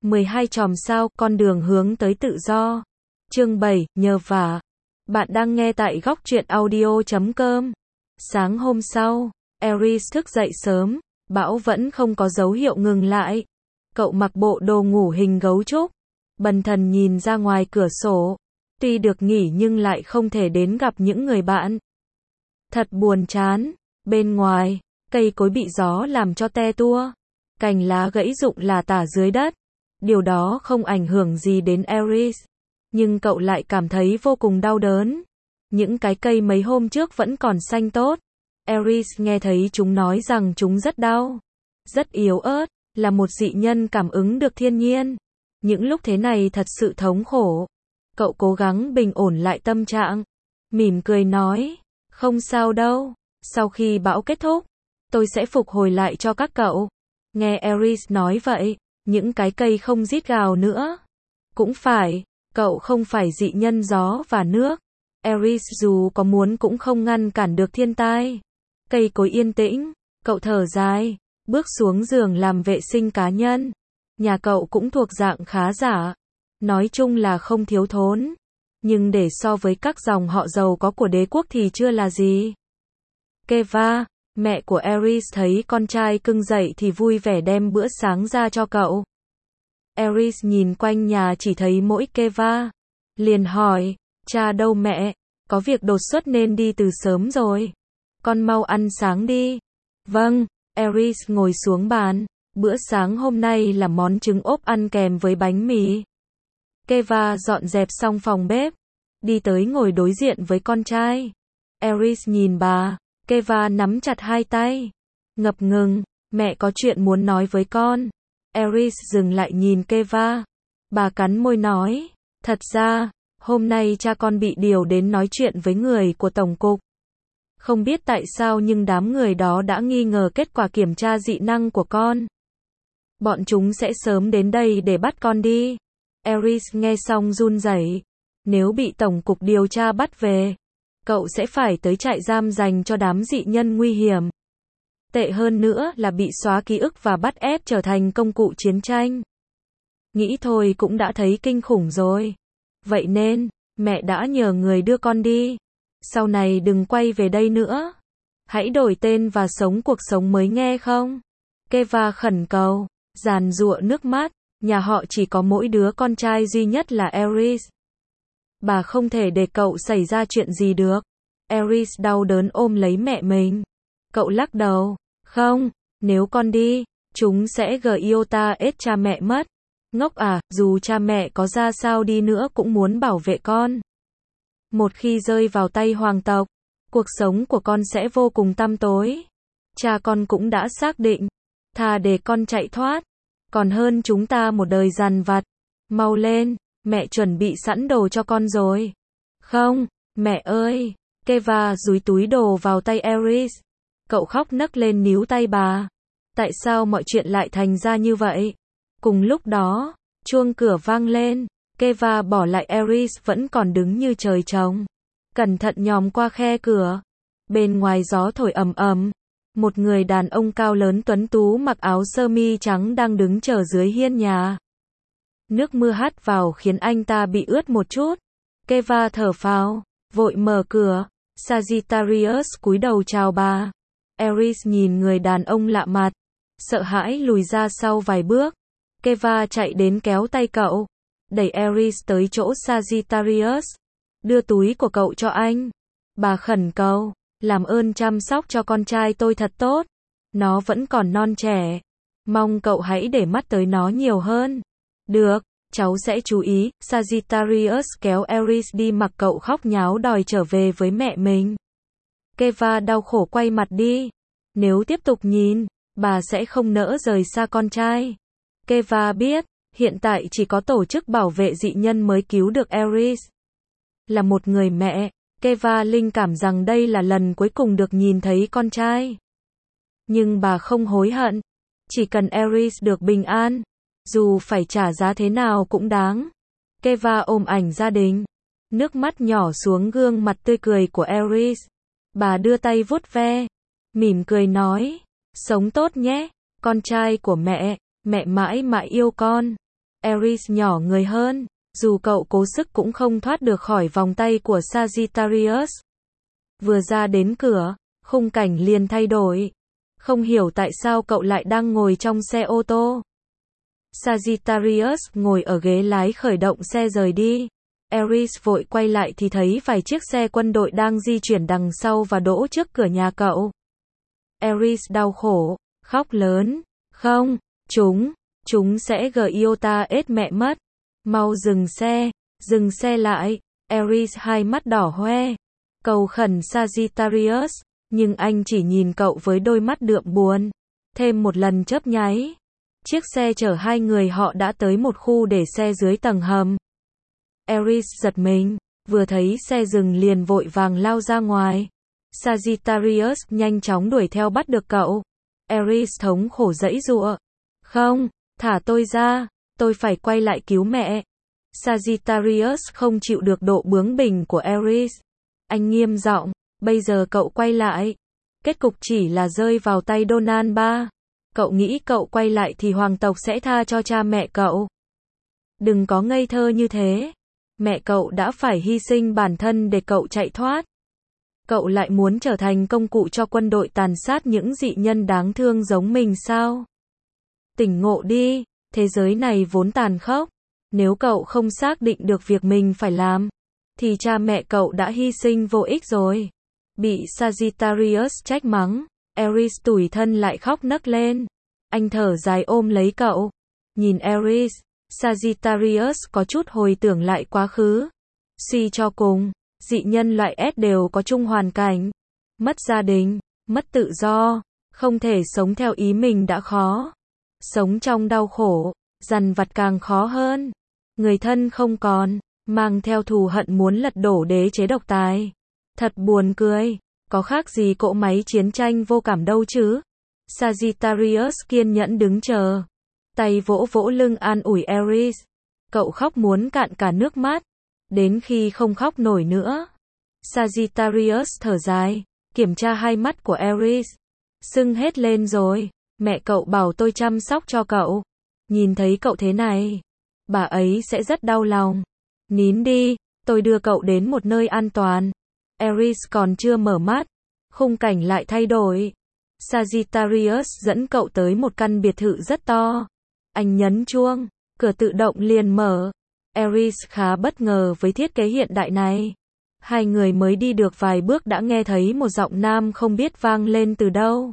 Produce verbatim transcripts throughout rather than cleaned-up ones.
mười hai chòm sao, con đường hướng tới tự do. Chương bảy, nhờ vả. Bạn đang nghe tại góc truyện audio chấm com. Sáng hôm sau, Aries thức dậy sớm, bão vẫn không có dấu hiệu ngừng lại. Cậu mặc bộ đồ ngủ hình gấu trúc, bần thần nhìn ra ngoài cửa sổ. Tuy được nghỉ nhưng lại không thể đến gặp những người bạn. Thật buồn chán. Bên ngoài, cây cối bị gió làm cho te tua. Cành lá gãy rụng lả tả dưới đất. Điều đó không ảnh hưởng gì đến Aries. Nhưng cậu lại cảm thấy vô cùng đau đớn. Những cái cây mấy hôm trước vẫn còn xanh tốt. Aries nghe thấy chúng nói rằng chúng rất đau, rất yếu ớt, là một dị nhân cảm ứng được thiên nhiên. Những lúc thế này thật sự thống khổ. Cậu cố gắng bình ổn lại tâm trạng, mỉm cười nói, không sao đâu, sau khi bão kết thúc, tôi sẽ phục hồi lại cho các cậu. Nghe Aries nói vậy, những cái cây không rít gào nữa. Cũng phải, cậu không phải dị nhân gió và nước. Aries dù có muốn cũng không ngăn cản được thiên tai. Cây cối yên tĩnh, cậu thở dài, bước xuống giường làm vệ sinh cá nhân. Nhà cậu cũng thuộc dạng khá giả. Nói chung là không thiếu thốn. Nhưng để so với các dòng họ giàu có của đế quốc thì chưa là gì. Keva, mẹ của Aries thấy con trai cưng dậy thì vui vẻ đem bữa sáng ra cho cậu. Aries nhìn quanh nhà chỉ thấy mỗi Keva. Liền hỏi, cha đâu mẹ? Có việc đột xuất nên đi từ sớm rồi. Con mau ăn sáng đi. Vâng, Aries ngồi xuống bàn. Bữa sáng hôm nay là món trứng ốp ăn kèm với bánh mì. Keva dọn dẹp xong phòng bếp, đi tới ngồi đối diện với con trai. Aries nhìn bà, Keva nắm chặt hai tay, ngập ngừng, mẹ có chuyện muốn nói với con. Aries dừng lại nhìn Keva. Bà cắn môi nói, thật ra, hôm nay cha con bị điều đến nói chuyện với người của tổng cục. Không biết tại sao nhưng đám người đó đã nghi ngờ kết quả kiểm tra dị năng của con. Bọn chúng sẽ sớm đến đây để bắt con đi. Aries nghe xong run rẩy. Nếu bị tổng cục điều tra bắt về, cậu sẽ phải tới trại giam dành cho đám dị nhân nguy hiểm. Tệ hơn nữa là bị xóa ký ức và bắt ép trở thành công cụ chiến tranh. Nghĩ thôi cũng đã thấy kinh khủng rồi. Vậy nên, mẹ đã nhờ người đưa con đi. Sau này đừng quay về đây nữa. Hãy đổi tên và sống cuộc sống mới nghe không? Keva khẩn cầu, giàn giụa nước mắt. Nhà họ chỉ có mỗi đứa con trai duy nhất là Aries. Bà không thể để cậu xảy ra chuyện gì được. Aries đau đớn ôm lấy mẹ mình. Cậu lắc đầu. Không, nếu con đi, chúng sẽ gờ iota ết cha mẹ mất. Ngốc à, dù cha mẹ có ra sao đi nữa cũng muốn bảo vệ con. Một khi rơi vào tay hoàng tộc, cuộc sống của con sẽ vô cùng tăm tối. Cha con cũng đã xác định, thà để con chạy thoát, còn hơn chúng ta một đời dằn vặt. Mau lên, mẹ chuẩn bị sẵn đồ cho con rồi. Không, mẹ ơi. Keva dúi túi đồ vào tay Aries. Cậu khóc nấc lên níu tay bà. Tại sao mọi chuyện lại thành ra như vậy? Cùng lúc đó, chuông cửa vang lên. Keva bỏ lại Aries vẫn còn đứng như trời trồng. Cẩn thận nhòm qua khe cửa. Bên ngoài gió thổi ầm ầm. Một người đàn ông cao lớn tuấn tú mặc áo sơ mi trắng đang đứng chờ dưới hiên nhà. Nước mưa hắt vào khiến anh ta bị ướt một chút. Keva thở phào, vội mở cửa. Sagittarius cúi đầu chào bà. Aries nhìn người đàn ông lạ mặt, sợ hãi lùi ra sau vài bước. Keva chạy đến kéo tay cậu, đẩy Aries tới chỗ Sagittarius. Đưa túi của cậu cho anh. Bà khẩn cầu, làm ơn chăm sóc cho con trai tôi thật tốt. Nó vẫn còn non trẻ. Mong cậu hãy để mắt tới nó nhiều hơn. Được, cháu sẽ chú ý. Sagittarius kéo Aries đi mặc cậu khóc nháo đòi trở về với mẹ mình. Keva đau khổ quay mặt đi. Nếu tiếp tục nhìn, bà sẽ không nỡ rời xa con trai. Keva biết, hiện tại chỉ có tổ chức bảo vệ dị nhân mới cứu được Aries. Là một người mẹ, Keva linh cảm rằng đây là lần cuối cùng được nhìn thấy con trai. Nhưng bà không hối hận. Chỉ cần Aries được bình an, dù phải trả giá thế nào cũng đáng. Keva ôm ảnh gia đình. Nước mắt nhỏ xuống gương mặt tươi cười của Aries. Bà đưa tay vuốt ve, mỉm cười nói, sống tốt nhé, con trai của mẹ, mẹ mãi mãi yêu con. Aries nhỏ người hơn, dù cậu cố sức cũng không thoát được khỏi vòng tay của Sagittarius. Vừa ra đến cửa, khung cảnh liền thay đổi. Không hiểu tại sao cậu lại đang ngồi trong xe ô tô. Sagittarius ngồi ở ghế lái khởi động xe rời đi. Aries vội quay lại thì thấy vài chiếc xe quân đội đang di chuyển đằng sau và đỗ trước cửa nhà cậu. Aries đau khổ, khóc lớn. Không, chúng, chúng sẽ gờ iota ết mẹ mất. Mau dừng xe, dừng xe lại. Aries hai mắt đỏ hoe. Cầu khẩn Sagittarius, nhưng anh chỉ nhìn cậu với đôi mắt đượm buồn. Thêm một lần chớp nháy. Chiếc xe chở hai người họ đã tới một khu để xe dưới tầng hầm. Aries giật mình, vừa thấy xe dừng liền vội vàng lao ra ngoài. Sagittarius nhanh chóng đuổi theo bắt được cậu. Aries thống khổ giãy giụa. Không, thả tôi ra, tôi phải quay lại cứu mẹ. Sagittarius không chịu được độ bướng bỉnh của Aries. Anh nghiêm giọng, bây giờ cậu quay lại. Kết cục chỉ là rơi vào tay Donald ba. Cậu nghĩ cậu quay lại thì hoàng tộc sẽ tha cho cha mẹ cậu. Đừng có ngây thơ như thế. Mẹ cậu đã phải hy sinh bản thân để cậu chạy thoát. Cậu lại muốn trở thành công cụ cho quân đội tàn sát những dị nhân đáng thương giống mình sao? Tỉnh ngộ đi, thế giới này vốn tàn khốc. Nếu cậu không xác định được việc mình phải làm, thì cha mẹ cậu đã hy sinh vô ích rồi. Bị Sagittarius trách mắng, Aries tủi thân lại khóc nấc lên. Anh thở dài ôm lấy cậu. Nhìn Aries, Sagittarius có chút hồi tưởng lại quá khứ. Suy cho cùng, dị nhân loại S đều có chung hoàn cảnh. Mất gia đình, mất tự do, không thể sống theo ý mình đã khó. Sống trong đau khổ, dằn vặt càng khó hơn. Người thân không còn, mang theo thù hận muốn lật đổ đế chế độc tài. Thật buồn cười, có khác gì cỗ máy chiến tranh vô cảm đâu chứ. Sagittarius kiên nhẫn đứng chờ. Tay vỗ vỗ lưng an ủi Aries. Cậu khóc muốn cạn cả nước mắt. Đến khi không khóc nổi nữa. Sagittarius thở dài, kiểm tra hai mắt của Aries. Sưng hết lên rồi. Mẹ cậu bảo tôi chăm sóc cho cậu. Nhìn thấy cậu thế này, bà ấy sẽ rất đau lòng. Nín đi, tôi đưa cậu đến một nơi an toàn. Aries còn chưa mở mắt. Khung cảnh lại thay đổi. Sagittarius dẫn cậu tới một căn biệt thự rất to. Anh nhấn chuông, cửa tự động liền mở. Aries khá bất ngờ với thiết kế hiện đại này. Hai người mới đi được vài bước đã nghe thấy một giọng nam không biết vang lên từ đâu.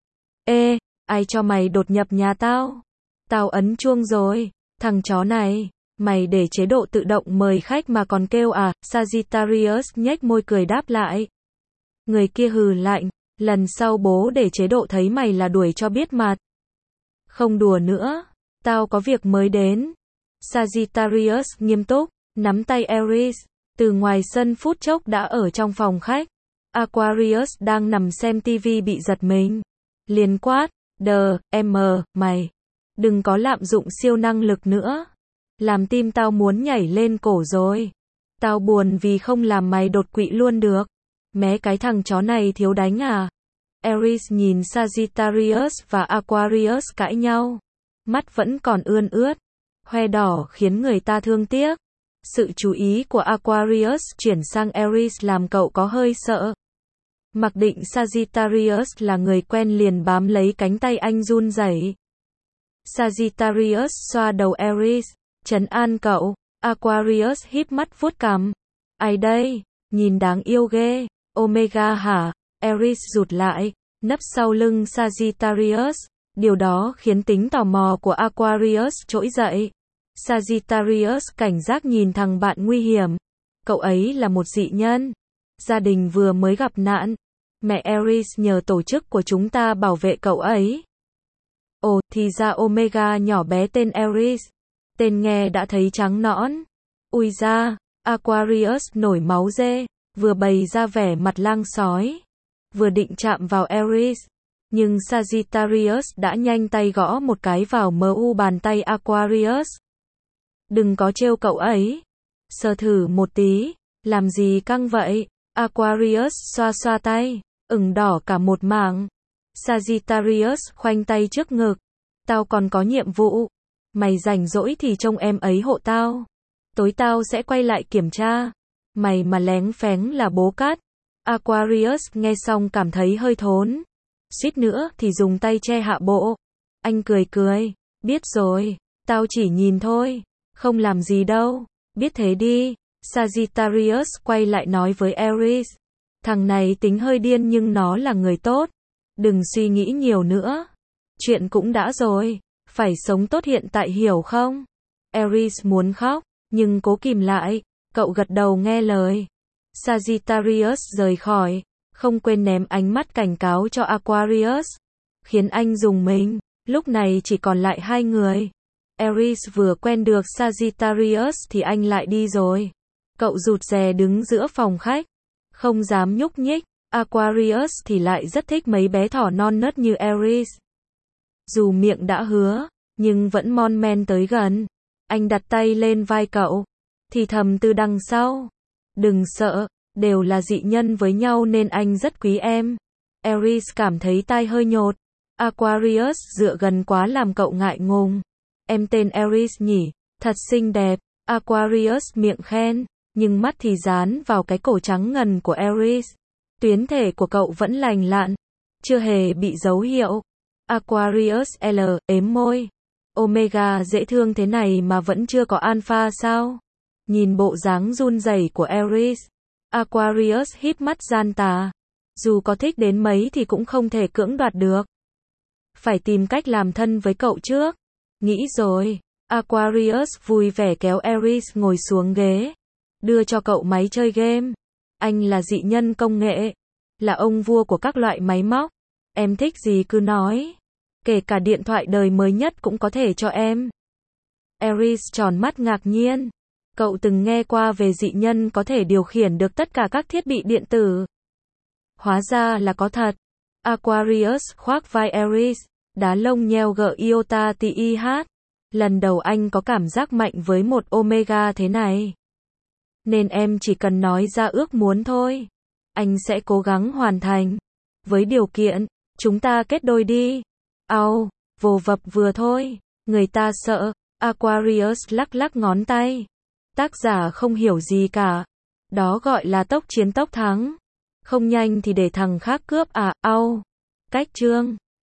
Ê, ai cho mày đột nhập nhà tao? Tao ấn chuông rồi, thằng chó này, mày để chế độ tự động mời khách mà còn kêu à? Sagittarius nhếch môi cười đáp lại. Người kia hừ lạnh, lần sau bố để chế độ thấy mày là đuổi cho biết mặt. Không đùa nữa, tao có việc mới đến. Sagittarius nghiêm túc, nắm tay Aries, từ ngoài sân phút chốc đã ở trong phòng khách. Aquarius đang nằm xem tivi bị giật mình. Liền quát, đờ, em, mày, đừng có lạm dụng siêu năng lực nữa. Làm tim tao muốn nhảy lên cổ rồi. Tao buồn vì không làm mày đột quỵ luôn được. Mé cái thằng chó này thiếu đánh à? Aries nhìn Sagittarius và Aquarius cãi nhau. Mắt vẫn còn ươn ướt. Hoe đỏ khiến người ta thương tiếc. Sự chú ý của Aquarius chuyển sang Aries làm cậu có hơi sợ. Mặc định Sagittarius là người quen liền bám lấy cánh tay anh run rẩy. Sagittarius xoa đầu Aries, trấn an cậu. Aquarius híp mắt vuốt cằm. Ai đây? Nhìn đáng yêu ghê. Omega hả? Aries rụt lại, nấp sau lưng Sagittarius. Điều đó khiến tính tò mò của Aquarius trỗi dậy. Sagittarius cảnh giác nhìn thằng bạn nguy hiểm. Cậu ấy là một dị nhân. Gia đình vừa mới gặp nạn. Mẹ Aries nhờ tổ chức của chúng ta bảo vệ cậu ấy. Ồ, thì ra Omega nhỏ bé tên Aries. Tên nghe đã thấy trắng nõn. Ui da, Aquarius nổi máu dê, vừa bày ra vẻ mặt lang sói, vừa định chạm vào Aries. Nhưng Sagittarius đã nhanh tay gõ một cái vào mu bàn tay Aquarius. Đừng có trêu cậu ấy. Sờ thử một tí. Làm gì căng vậy? Aquarius xoa xoa tay, ửng đỏ cả một mảng. Sagittarius khoanh tay trước ngực. Tao còn có nhiệm vụ. Mày rảnh rỗi thì trông em ấy hộ tao. Tối tao sẽ quay lại kiểm tra. Mày mà léng phéng là bố cắt. Aquarius nghe xong cảm thấy hơi thốn. Suýt nữa thì dùng tay che hạ bộ. Anh cười cười. Biết rồi, tao chỉ nhìn thôi. Không làm gì đâu. Biết thế đi. Sagittarius quay lại nói với Aries. Thằng này tính hơi điên nhưng nó là người tốt. Đừng suy nghĩ nhiều nữa. Chuyện cũng đã rồi. Phải sống tốt hiện tại hiểu không? Aries muốn khóc, nhưng cố kìm lại. Cậu gật đầu nghe lời. Sagittarius rời khỏi. Không quên ném ánh mắt cảnh cáo cho Aquarius. Khiến anh rùng mình. Lúc này chỉ còn lại hai người. Aries vừa quen được Sagittarius thì anh lại đi rồi. Cậu rụt rè đứng giữa phòng khách. Không dám nhúc nhích. Aquarius thì lại rất thích mấy bé thỏ non nớt như Aries. Dù miệng đã hứa, nhưng vẫn mon men tới gần. Anh đặt tay lên vai cậu. Thì thầm từ đằng sau. Đừng sợ, đều là dị nhân với nhau nên anh rất quý em. Aries cảm thấy tai hơi nhột. Aquarius dựa gần quá làm cậu ngại ngùng. Em tên Aries nhỉ, thật xinh đẹp. Aquarius miệng khen, nhưng mắt thì dán vào cái cổ trắng ngần của Aries. Tuyến thể của cậu vẫn lành lặn, chưa hề bị dấu hiệu. Aquarius L, ếm môi. Omega dễ thương thế này mà vẫn chưa có alpha sao? Nhìn bộ dáng run rẩy của Aries. Aquarius híp mắt gian tà. Dù có thích đến mấy thì cũng không thể cưỡng đoạt được. Phải tìm cách làm thân với cậu trước. Nghĩ rồi. Aquarius vui vẻ kéo Aries ngồi xuống ghế. Đưa cho cậu máy chơi game. Anh là dị nhân công nghệ. Là ông vua của các loại máy móc. Em thích gì cứ nói. Kể cả điện thoại đời mới nhất cũng có thể cho em. Aries tròn mắt ngạc nhiên. Cậu từng nghe qua về dị nhân có thể điều khiển được tất cả các thiết bị điện tử. Hóa ra là có thật. Aquarius khoác vai Aries. Đá lông nheo gợ iota ti hát. Lần đầu anh có cảm giác mạnh với một Omega thế này. Nên em chỉ cần nói ra ước muốn thôi. Anh sẽ cố gắng hoàn thành. Với điều kiện, chúng ta kết đôi đi. Au, vồ vập vừa thôi. Người ta sợ. Aquarius lắc lắc ngón tay. Tác giả không hiểu gì cả. Đó gọi là tốc chiến tốc thắng. Không nhanh thì để thằng khác cướp à, au. Cách chương.